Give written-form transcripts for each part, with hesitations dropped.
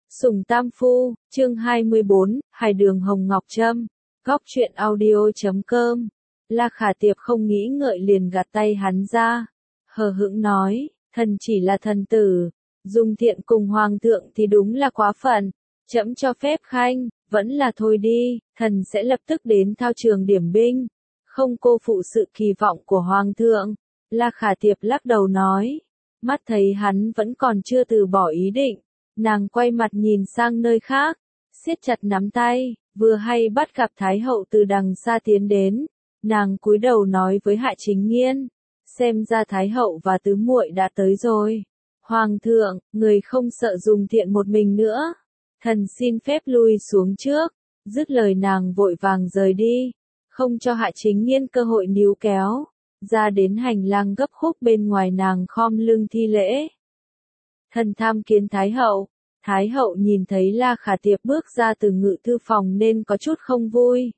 Sùng Tam Phu, chương 24, Hải đường Hồng Ngọc Trâm, góc truyện audio.com. La Khả Tiệp không nghĩ ngợi liền gạt tay hắn ra, hờ hững nói, thần chỉ là thần tử, dùng thiện cùng hoàng thượng thì đúng là quá phận, trẫm cho phép khanh, vẫn là thôi đi, thần sẽ lập tức đến thao trường điểm binh, không cô phụ sự kỳ vọng của hoàng thượng. La Khả Tiệp lắc đầu nói, mắt thấy hắn vẫn còn chưa từ bỏ ý định. Nàng quay mặt nhìn sang nơi khác, siết chặt nắm tay, vừa hay bắt gặp Thái hậu từ đằng xa tiến đến. Nàng cúi đầu nói với Hạ Chính Nghiên, xem ra Thái hậu và tứ muội đã tới rồi. Hoàng thượng, người không sợ dùng thiện một mình nữa. Thần xin phép lui xuống trước. Dứt lời nàng vội vàng rời đi, không cho Hạ Chính Nghiên cơ hội níu kéo. Ra đến hành lang gấp khúc bên ngoài nàng khom lưng thi lễ. Thần tham kiến Thái hậu. Thái hậu nhìn thấy La Khả Tiệp bước ra từ ngự thư phòng nên có chút không vui.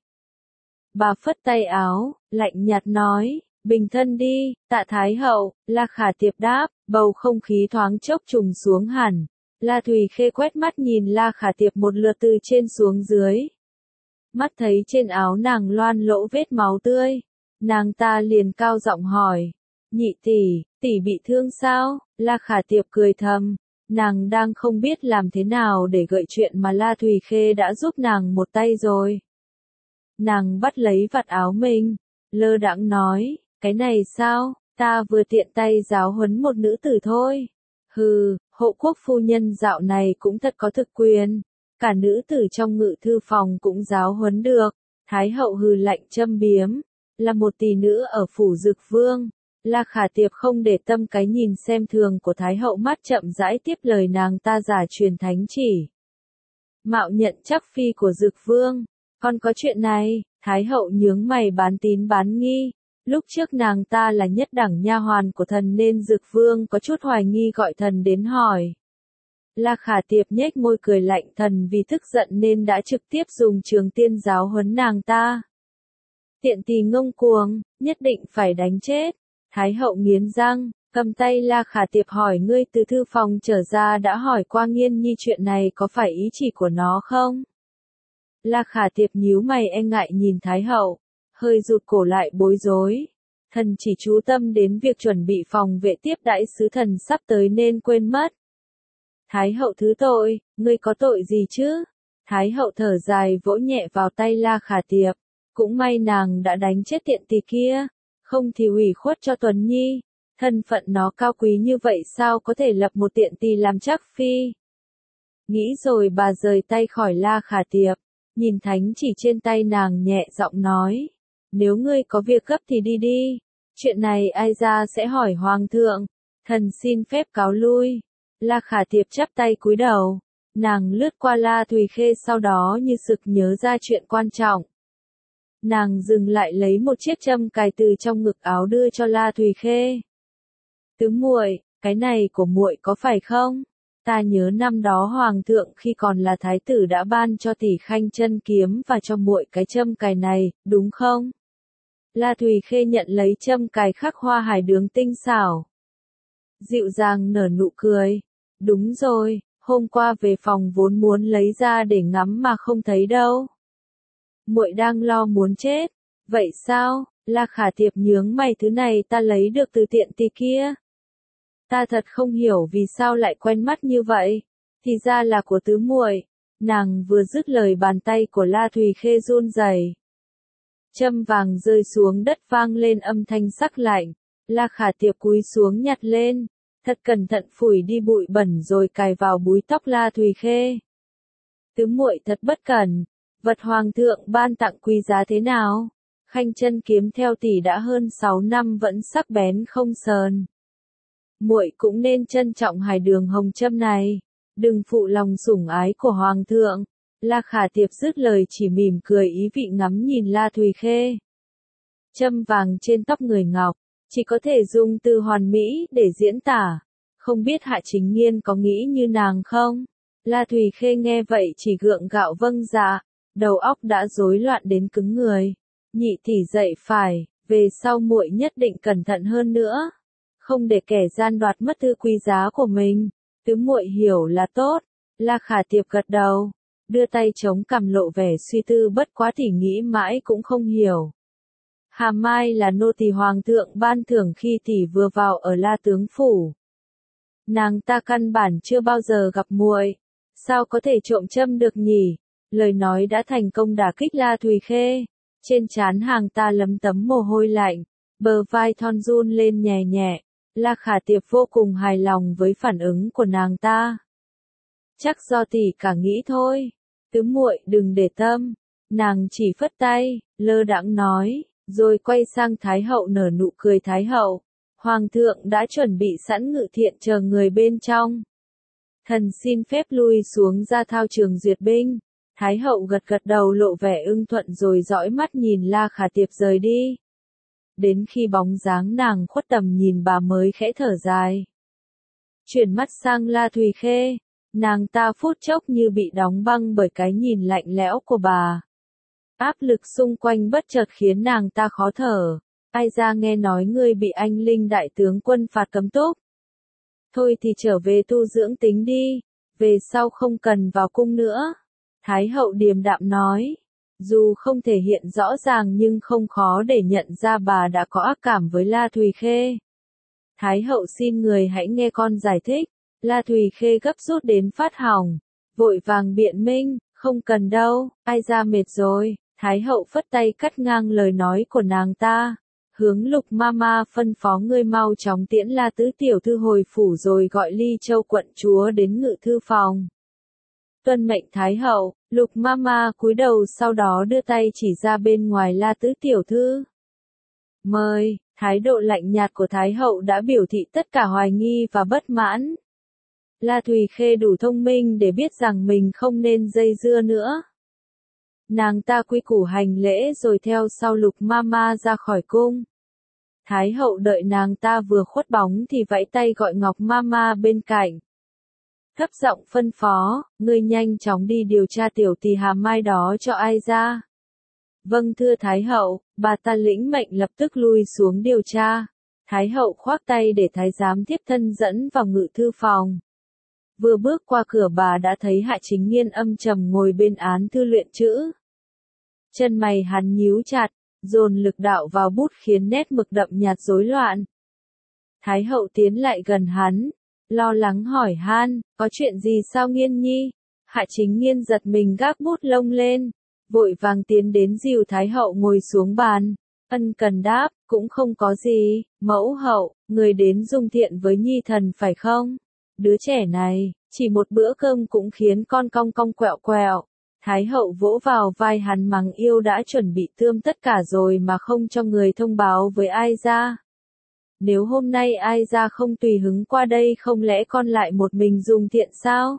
Bà phất tay áo, lạnh nhạt nói, bình thân đi, tạ Thái hậu. La Khả Tiệp đáp, bầu không khí thoáng chốc trùng xuống hẳn. La Thùy Khê quét mắt nhìn La Khả Tiệp một lượt từ trên xuống dưới. Mắt thấy trên áo nàng loan lỗ vết máu tươi, nàng ta liền cao giọng hỏi, nhị tỷ, tỷ bị thương sao? La Khả Tiệp cười thầm. Nàng đang không biết làm thế nào để gợi chuyện mà La Thùy Khê đã giúp nàng một tay rồi. Nàng bắt lấy vạt áo mình, lơ đãng nói, cái này sao, ta vừa tiện tay giáo huấn một nữ tử thôi. Hừ, hộ quốc phu nhân dạo này cũng thật có thực quyền, cả nữ tử trong ngự thư phòng cũng giáo huấn được. Thái hậu hừ lạnh châm biếm, là một tỷ nữ ở phủ Dực Vương. La Khả Tiệp không để tâm cái nhìn xem thường của Thái hậu, mắt chậm rãi tiếp lời nàng ta giả truyền thánh chỉ. Mạo nhận chắc phi của Dực Vương, còn có chuyện này. Thái hậu nhướng mày bán tín bán nghi. Lúc trước nàng ta là nhất đẳng nha hoàn của thần nên Dực Vương có chút hoài nghi gọi thần đến hỏi. La Khả Tiệp nhếch môi cười lạnh, thần vì tức giận nên đã trực tiếp dùng trường tiên giáo huấn nàng ta. Tiện tỳ ngông cuồng, nhất định phải đánh chết. Thái hậu nghiến răng, cầm tay La Khả Tiệp hỏi, ngươi từ thư phòng trở ra đã hỏi qua Nghiên Nhi chuyện này có phải ý chỉ của nó không? La Khả Tiệp nhíu mày e ngại nhìn Thái hậu, hơi rụt cổ lại bối rối. Thần chỉ chú tâm đến việc chuẩn bị phòng vệ tiếp đãi sứ thần sắp tới nên quên mất. Thái hậu thứ tội, ngươi có tội gì chứ? Thái hậu thở dài vỗ nhẹ vào tay La Khả Tiệp, cũng may nàng đã đánh chết tiện tỳ kia. Không thì ủy khuất cho Tuấn Nhi, thân phận nó cao quý như vậy sao có thể lập một tiện tỳ làm chắc phi. Nghĩ rồi bà rời tay khỏi La Khả Tiệp, nhìn thánh chỉ trên tay nàng nhẹ giọng nói, nếu ngươi có việc gấp thì đi đi, chuyện này ai ra sẽ hỏi hoàng thượng, thần xin phép cáo lui. La Khả Tiệp chắp tay cúi đầu, nàng lướt qua La Thùy Khê sau đó như sực nhớ ra chuyện quan trọng. Nàng dừng lại lấy một chiếc châm cài từ trong ngực áo đưa cho La Thùy Khê. Tứ muội, cái này của muội có phải không? Ta nhớ năm đó hoàng thượng khi còn là thái tử đã ban cho tỷ Khanh chân kiếm và cho muội cái châm cài này, đúng không? La Thùy Khê nhận lấy châm cài khắc hoa hải đường tinh xảo, dịu dàng nở nụ cười. Đúng rồi, hôm qua về phòng vốn muốn lấy ra để ngắm mà không thấy đâu. Muội đang lo muốn chết. Vậy sao? La Khả Tiệp nhướng mày, thứ này ta lấy được từ tiện tỳ kia. Ta thật không hiểu vì sao lại quen mắt như vậy. Thì ra là của tứ muội. Nàng vừa dứt lời bàn tay của La Thùy Khê run rẩy. Châm vàng rơi xuống đất vang lên âm thanh sắc lạnh. La Khả Tiệp cúi xuống nhặt lên, thật cẩn thận phủi đi bụi bẩn rồi cài vào búi tóc La Thùy Khê. Tứ muội thật bất cẩn. Vật hoàng thượng ban tặng quý giá thế nào? Khanh chân kiếm theo tỷ đã hơn 6 năm vẫn sắc bén không sờn. Muội cũng nên trân trọng hải đường hồng châm này, đừng phụ lòng sủng ái của hoàng thượng. La Khả Tiệp dứt lời chỉ mỉm cười ý vị ngắm nhìn La Thùy Khê. Châm vàng trên tóc người ngọc, chỉ có thể dùng từ hoàn mỹ để diễn tả. Không biết Hạ Chính Nghiên có nghĩ như nàng không? La Thùy Khê nghe vậy chỉ gượng gạo vâng dạ. Đầu óc đã rối loạn đến cứng người. Nhị tỷ dậy phải, về sau muội nhất định cẩn thận hơn nữa, không để kẻ gian đoạt mất thư quý giá của mình. Tứ muội hiểu là tốt. La Khả Tiệp gật đầu, đưa tay chống cằm lộ vẻ suy tư, bất quá tỷ nghĩ mãi cũng không hiểu. Hà Mai là nô tỳ hoàng thượng ban thưởng khi tỷ vừa vào ở La tướng phủ. Nàng ta căn bản chưa bao giờ gặp muội, sao có thể trộm châm được nhỉ? Lời nói đã thành công đả kích La Thùy Khê, trên trán hàng ta lấm tấm mồ hôi lạnh, bờ vai thon run lên nhẹ nhẹ. La Khả Tiệp vô cùng hài lòng với phản ứng của nàng ta. Chắc do tỷ cả nghĩ thôi, tứ muội đừng để tâm. Nàng chỉ phất tay, lơ đãng nói, rồi quay sang Thái hậu nở nụ cười. Thái hậu, hoàng thượng đã chuẩn bị sẵn ngự thiện chờ người bên trong. Thần xin phép lui xuống ra thao trường duyệt binh. Thái hậu gật gật đầu lộ vẻ ưng thuận rồi dõi mắt nhìn La Khả Tiệp rời đi. Đến khi bóng dáng nàng khuất tầm nhìn bà mới khẽ thở dài. Chuyển mắt sang La Thùy Khê, nàng ta phút chốc như bị đóng băng bởi cái nhìn lạnh lẽo của bà. Áp lực xung quanh bất chợt khiến nàng ta khó thở. Ai ra nghe nói ngươi bị anh Linh đại tướng quân phạt cấm túc. Thôi thì trở về tu dưỡng tính đi, về sau không cần vào cung nữa. Thái hậu điềm đạm nói, dù không thể hiện rõ ràng nhưng không khó để nhận ra bà đã có ác cảm với La Thùy Khê. Thái hậu xin người hãy nghe con giải thích. La Thùy Khê gấp rút đến phát hỏng, vội vàng biện minh, không cần đâu, ai ra mệt rồi. Thái hậu phất tay cắt ngang lời nói của nàng ta, hướng Lục Mama phân phó ngươi mau chóng tiễn La tứ tiểu thư hồi phủ rồi gọi Ly Châu quận chúa đến ngự thư phòng. Tuân mệnh Thái hậu. Lục Mama cúi đầu sau đó đưa tay chỉ ra bên ngoài La tứ tiểu thư. Mời. Thái độ lạnh nhạt của Thái hậu đã biểu thị tất cả hoài nghi và bất mãn. La Thùy Khê đủ thông minh để biết rằng mình không nên dây dưa nữa. Nàng ta quy củ hành lễ rồi theo sau Lục Mama ra khỏi cung. Thái hậu đợi nàng ta vừa khuất bóng thì vẫy tay gọi Ngọc Mama bên cạnh. Thấp giọng phân phó, ngươi nhanh chóng đi điều tra tiểu tỳ Hà Mai đó cho ai ra. Vâng thưa Thái hậu, bà ta lĩnh mệnh lập tức lui xuống điều tra. Thái hậu khoác tay để thái giám tiếp thân dẫn vào ngự thư phòng. Vừa bước qua cửa bà đã thấy Hạ Chính Nghiên âm trầm ngồi bên án thư luyện chữ. Chân mày hắn nhíu chặt, dồn lực đạo vào bút khiến nét mực đậm nhạt rối loạn. Thái hậu tiến lại gần hắn, lo lắng hỏi han, có chuyện gì sao Nghiên nhi? Hạ Chính Nghiên giật mình gác bút lông lên, vội vàng tiến đến dìu Thái hậu ngồi xuống bàn. Ân cần đáp, cũng không có gì, mẫu hậu, người đến dung thiện với nhi thần phải không? Đứa trẻ này, chỉ một bữa cơm cũng khiến con cong cong quẹo quẹo. Thái hậu vỗ vào vai hắn mắng yêu đã chuẩn bị tươm tất cả rồi mà không cho người thông báo với ai ra. Nếu hôm nay ai ra không tùy hứng qua đây không lẽ con lại một mình dung thiện sao?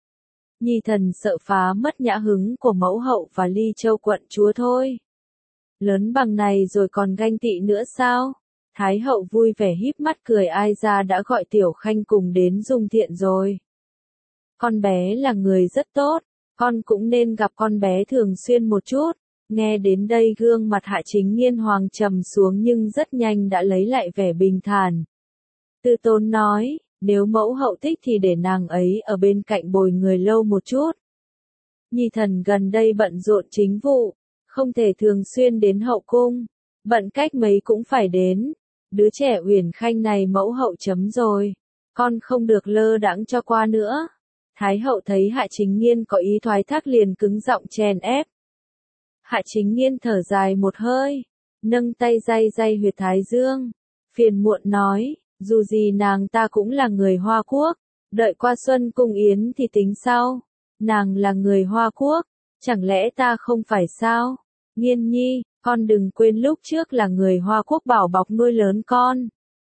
Nhi thần sợ phá mất nhã hứng của mẫu hậu và Ly Châu quận chúa thôi. Lớn bằng này rồi còn ganh tị nữa sao? Thái hậu vui vẻ híp mắt cười ai ra đã gọi Tiểu Khanh cùng đến dung thiện rồi. Con bé là người rất tốt, con cũng nên gặp con bé thường xuyên một chút. Nghe đến đây gương mặt Hạ Chính Nghiên hoàng trầm xuống nhưng rất nhanh đã lấy lại vẻ bình thản. Tư Tốn nói, nếu mẫu hậu thích thì để nàng ấy ở bên cạnh bồi người lâu một chút. Nhi thần gần đây bận rộn chính vụ, không thể thường xuyên đến hậu cung, bận cách mấy cũng phải đến. Đứa trẻ Uyển Khanh này mẫu hậu chấm rồi, con không được lơ đãng cho qua nữa. Thái hậu thấy Hạ Chính Nghiên có ý thoái thác liền cứng giọng chèn ép. Hạ Chính Nghiên thở dài một hơi, nâng tay day day huyệt thái dương, phiền muộn nói, dù gì nàng ta cũng là người Hoa Quốc, đợi qua Xuân Cung Yến thì tính sau. Nàng là người Hoa Quốc, chẳng lẽ ta không phải sao? Nghiên nhi, con đừng quên lúc trước là người Hoa Quốc bảo bọc nuôi lớn con.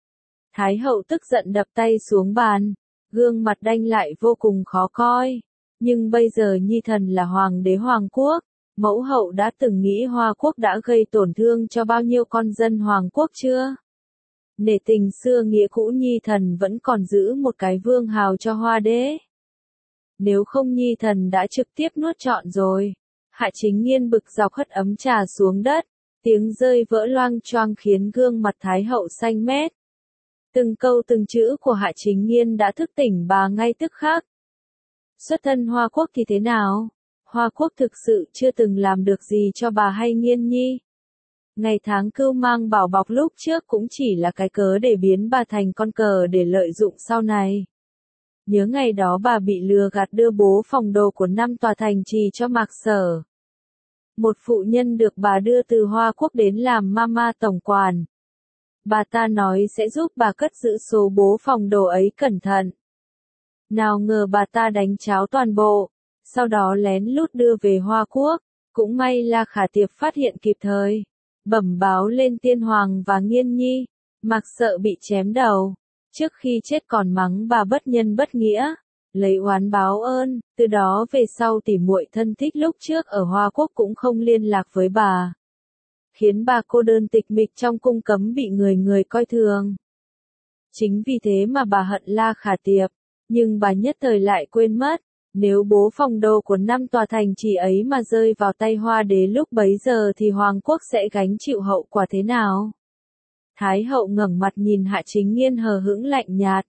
Thái hậu tức giận đập tay xuống bàn, gương mặt đanh lại vô cùng khó coi. Nhưng bây giờ nhi thần là hoàng đế Hoàng Quốc, mẫu hậu đã từng nghĩ Hoa Quốc đã gây tổn thương cho bao nhiêu con dân Hoàng Quốc chưa? Nể tình xưa nghĩa cũ nhi thần vẫn còn giữ một cái vương hào cho Hoa đế. Nếu không nhi thần đã trực tiếp nuốt trọn rồi. Hạ Chính Nghiên bực dọc hất ấm trà xuống đất, tiếng rơi vỡ loang choang khiến gương mặt Thái hậu xanh mét. Từng câu từng chữ của Hạ Chính Nghiên đã thức tỉnh bà ngay tức khắc. Xuất thân Hoa Quốc thì thế nào? Hoa Quốc thực sự chưa từng làm được gì cho bà hay Nghiên Nhi. Ngày tháng cưu mang bảo bọc lúc trước cũng chỉ là cái cớ để biến bà thành con cờ để lợi dụng sau này. Nhớ ngày đó bà bị lừa gạt đưa bố phòng đồ của 5 tòa thành trì cho Mạc Sở. Một phụ nhân được bà đưa từ Hoa Quốc đến làm mama tổng quản. Bà ta nói sẽ giúp bà cất giữ số bố phòng đồ ấy cẩn thận. Nào ngờ bà ta đánh cháo toàn bộ, sau đó lén lút đưa về Hoa Quốc. Cũng may La Khả Tiệp phát hiện kịp thời, bẩm báo lên Tiên Hoàng và Nghiên Nhi. Mạc Sợ bị chém đầu, trước khi chết còn mắng bà bất nhân bất nghĩa, lấy oán báo ơn. Từ đó về sau tỉ muội thân thích lúc trước ở Hoa Quốc cũng không liên lạc với bà, khiến bà cô đơn tịch mịch trong cung cấm bị người người coi thường. Chính vì thế mà bà hận La Khả Tiệp, nhưng bà nhất thời lại quên mất, nếu bố phòng đồ của 5 tòa thành trì ấy mà rơi vào tay Hoa Đế lúc bấy giờ thì Hoàng Quốc sẽ gánh chịu hậu quả thế nào? Thái hậu ngẩng mặt nhìn Hạ Chính Nghiên hờ hững lạnh nhạt.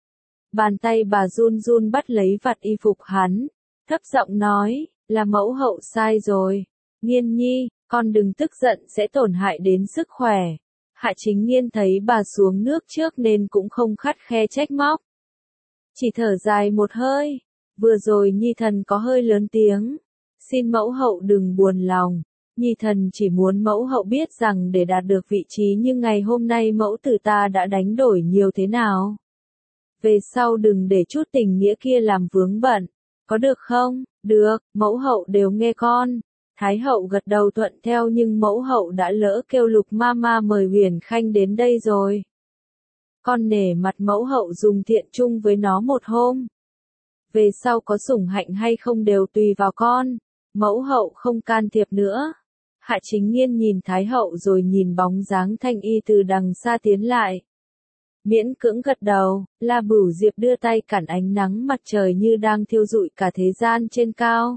Bàn tay bà run run bắt lấy vạt y phục hắn, thấp giọng nói, là mẫu hậu sai rồi. Nghiên Nhi, con đừng tức giận sẽ tổn hại đến sức khỏe. Hạ Chính Nghiên thấy bà xuống nước trước nên cũng không khắt khe trách móc. Chỉ thở dài một hơi, vừa rồi Nhi thần có hơi lớn tiếng. Xin mẫu hậu đừng buồn lòng. Nhi thần chỉ muốn mẫu hậu biết rằng để đạt được vị trí như ngày hôm nay mẫu tử ta đã đánh đổi nhiều thế nào. Về sau đừng để chút tình nghĩa kia làm vướng bận, có được không? Được, mẫu hậu đều nghe con. Thái hậu gật đầu thuận theo nhưng mẫu hậu đã lỡ kêu Lục Mama mời Huyền Khanh đến đây rồi. Con nể mặt mẫu hậu dùng thiện chung với nó một hôm. Về sau có sủng hạnh hay không đều tùy vào con, mẫu hậu không can thiệp nữa. Hạ Chính Nghiên nhìn Thái hậu rồi nhìn bóng dáng Thanh Y từ đằng xa tiến lại. Miễn cưỡng gật đầu, La Bửu Diệp đưa tay cản ánh nắng mặt trời như đang thiêu rụi cả thế gian trên cao.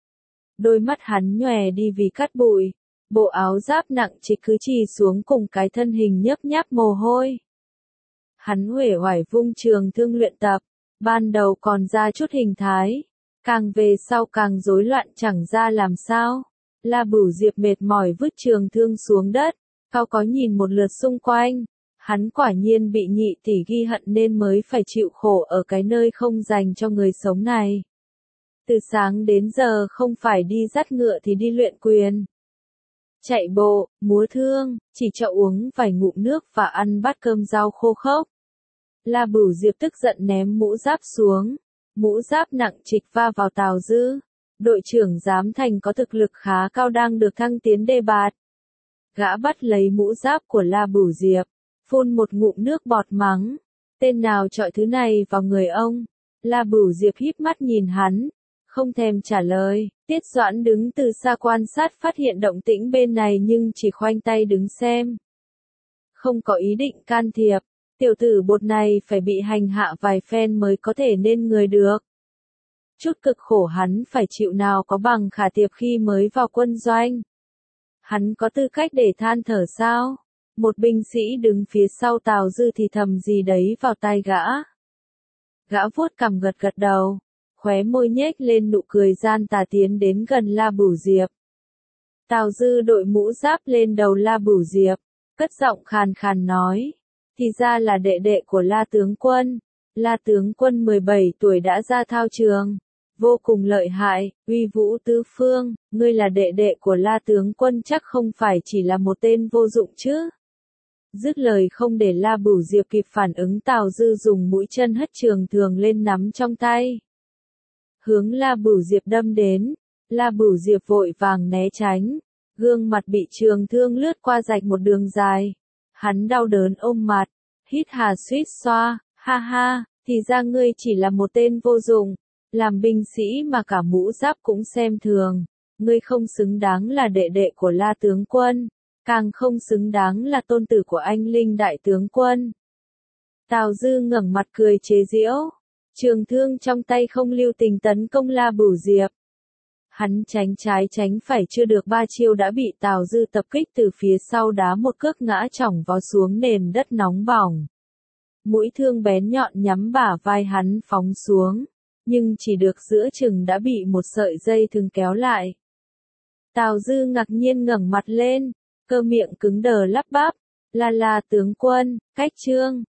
Đôi mắt hắn nhòe đi vì cắt bụi, bộ áo giáp nặng trịch cứ chì xuống cùng cái thân hình nhấp nháp mồ hôi. Hắn uể oải vung trường thương luyện tập, ban đầu còn ra chút hình thái, càng về sau càng rối loạn chẳng ra làm sao. La Bửu Diệp mệt mỏi vứt trường thương xuống đất, cao có nhìn một lượt xung quanh. Hắn quả nhiên bị nhị tỷ ghi hận nên mới phải chịu khổ ở cái nơi không dành cho người sống này. Từ sáng đến giờ không phải đi dắt ngựa thì đi luyện quyền, chạy bộ, múa thương, chỉ cho uống vài ngụm nước và ăn bát cơm rau khô khốc. La Bửu Diệp tức giận ném mũ giáp xuống, mũ giáp nặng trịch va vào Tào Dư. Đội trưởng giám thành có thực lực khá cao đang được thăng tiến đề bạt. Gã bắt lấy mũ giáp của La Bửu Diệp, phun một ngụm nước bọt mắng, tên nào chọi thứ này vào người ông. La Bửu Diệp híp mắt nhìn hắn, không thèm trả lời. Tiết Doãn đứng từ xa quan sát phát hiện động tĩnh bên này nhưng chỉ khoanh tay đứng xem. Không có ý định can thiệp, tiểu tử bột này phải bị hành hạ vài phen mới có thể nên người được. Chút cực khổ hắn phải chịu nào có bằng Khả Tiệp khi mới vào quân doanh. Hắn có tư cách để than thở sao? Một binh sĩ đứng phía sau Tào Dư thì thầm gì đấy vào tai gã. Gã vuốt cằm gật gật đầu, khóe môi nhếch lên nụ cười gian tà tiến đến gần La Bửu Diệp. Tào Dư đội mũ giáp lên đầu La Bửu Diệp, cất giọng khàn khàn nói, thì ra là đệ đệ của La tướng quân. La tướng quân 17 tuổi đã ra thao trường, vô cùng lợi hại, uy vũ tứ phương, ngươi là đệ đệ của La tướng quân chắc không phải chỉ là một tên vô dụng chứ. Dứt lời không để La Bửu Diệp kịp phản ứng Tào Dư dùng mũi chân hất trường thường lên nắm trong tay. Hướng La Bửu Diệp đâm đến, La Bửu Diệp vội vàng né tránh, gương mặt bị trường thương lướt qua rạch một đường dài. Hắn đau đớn ôm mặt, hít hà suýt xoa, ha ha, thì ra ngươi chỉ là một tên vô dụng, làm binh sĩ mà cả mũ giáp cũng xem thường, ngươi không xứng đáng là đệ đệ của La tướng quân, càng không xứng đáng là tôn tử của anh Linh đại tướng quân. Tào Dư ngẩng mặt cười chế giễu, trường thương trong tay không lưu tình tấn công La Bửu Diệp. Hắn tránh trái tránh phải chưa được 3 chiêu đã bị Tào Dư tập kích từ phía sau đá một cước ngã chỏng vào xuống nền đất nóng bỏng. Mũi thương bén nhọn nhắm bả vai hắn phóng xuống. nhưng chỉ được giữa chừng đã bị một sợi dây thừng kéo lại. Tào Dư ngạc nhiên ngẩng mặt lên, cơ miệng cứng đờ lắp bắp, là tướng quân, cách trương.